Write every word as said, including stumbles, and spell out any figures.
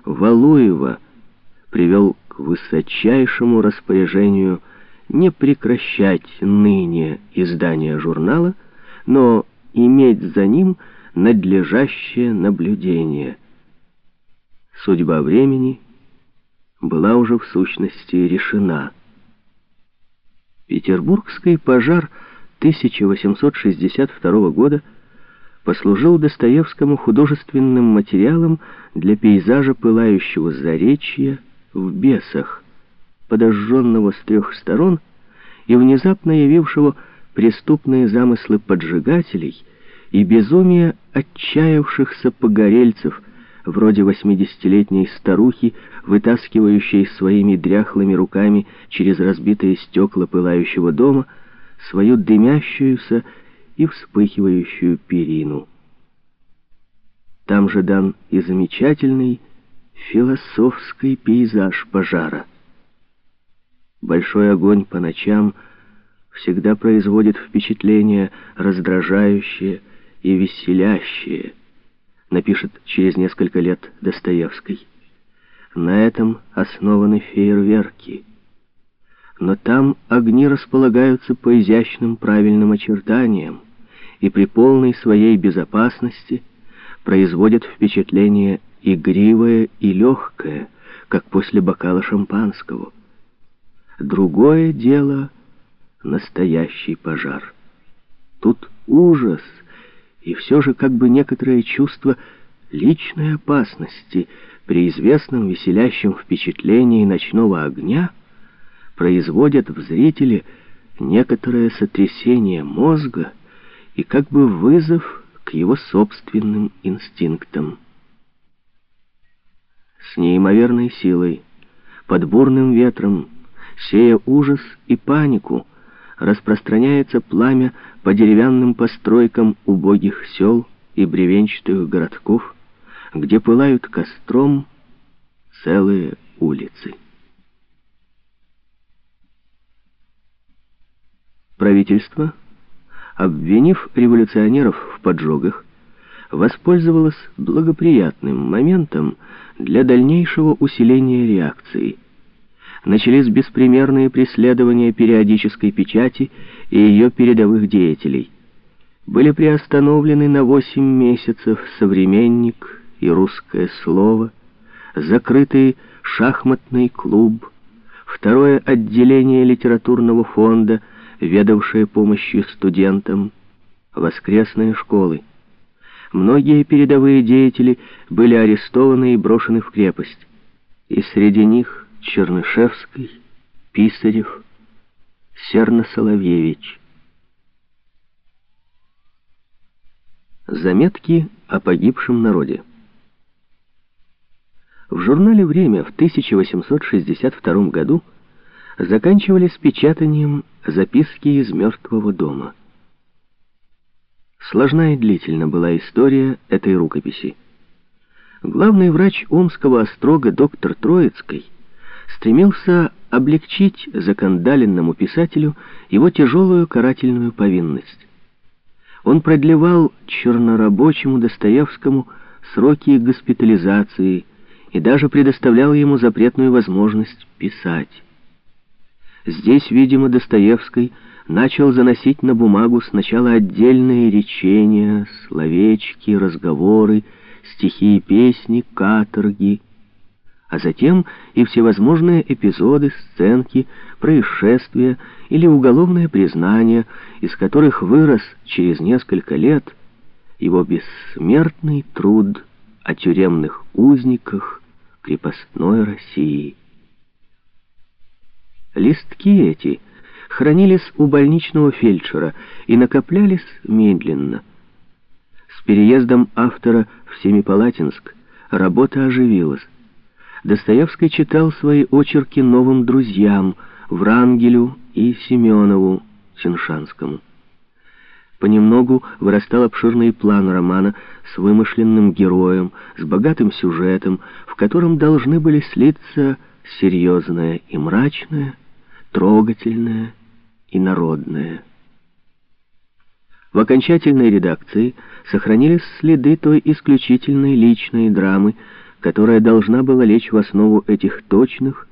Валуева привел к высочайшему распоряжению не прекращать ныне издание журнала, но иметь за ним надлежащее наблюдение. Судьба времени была уже в сущности решена. Петербургский пожар тысяча восемьсот шестьдесят второго года послужил Достоевскому художественным материалом для пейзажа пылающего заречья в Бесах, подожженного с трех сторон и внезапно явившего преступные замыслы поджигателей и безумие отчаявшихся погорельцев, вроде восьмидесятилетней старухи, вытаскивающей своими дряхлыми руками через разбитые стекла пылающего дома свою дымящуюся и вспыхивающую перину. Там же дан и замечательный философский пейзаж пожара. Большой огонь по ночам всегда производит впечатление раздражающее и веселящее, напишет через несколько лет Достоевский. На этом основаны фейерверки. Но там огни располагаются по изящным правильным очертаниям и при полной своей безопасности производят впечатление игривое и легкое, как после бокала шампанского. Другое дело — настоящий пожар. Тут ужас и все же как бы некоторое чувство личной опасности при известном веселящем впечатлении ночного огня производят в зрителе некоторое сотрясение мозга и как бы вызов к его собственным инстинктам. С неимоверной силой, под бурным ветром, сея ужас и панику, распространяется пламя по деревянным постройкам убогих сел и бревенчатых городков, где пылают костром целые улицы. Правительство, обвинив революционеров в поджогах, воспользовалось благоприятным моментом для дальнейшего усиления реакции. Начались беспримерные преследования периодической печати и ее передовых деятелей. Были приостановлены на восемь месяцев «Современник» и «Русское слово», закрытый шахматный клуб, второе отделение литературного фонда, ведавшее помощью студентам, воскресные школы. Многие передовые деятели были арестованы и брошены в крепость, и среди них Чернышевский, Писарев, Серно-Соловьевич. Заметки о погибшем народе. В журнале «Время» в тысяча восемьсот шестьдесят втором году заканчивались печатанием записки из мертвого дома. Сложна и длительна была история этой рукописи. Главный врач Омского острога доктор Троицкий стремился облегчить закандаленному писателю его тяжелую карательную повинность. Он продлевал чернорабочему Достоевскому сроки госпитализации и даже предоставлял ему запретную возможность писать. Здесь, видимо, Достоевский начал заносить на бумагу сначала отдельные речения, словечки, разговоры, стихи и песни, каторги, а затем и всевозможные эпизоды, сценки, происшествия или уголовные признания, из которых вырос через несколько лет его бессмертный труд о тюремных узниках крепостной России. Листки эти хранились у больничного фельдшера и накоплялись медленно. С переездом автора в Семипалатинск работа оживилась. Достоевский читал свои очерки новым друзьям Врангелю и Семенову Тиншанскому. Понемногу вырастал обширный план романа с вымышленным героем, с богатым сюжетом, в котором должны были слиться серьезное и мрачное, трогательное и народное. В окончательной редакции сохранились следы той исключительной личной драмы, которая должна была лечь в основу этих точных,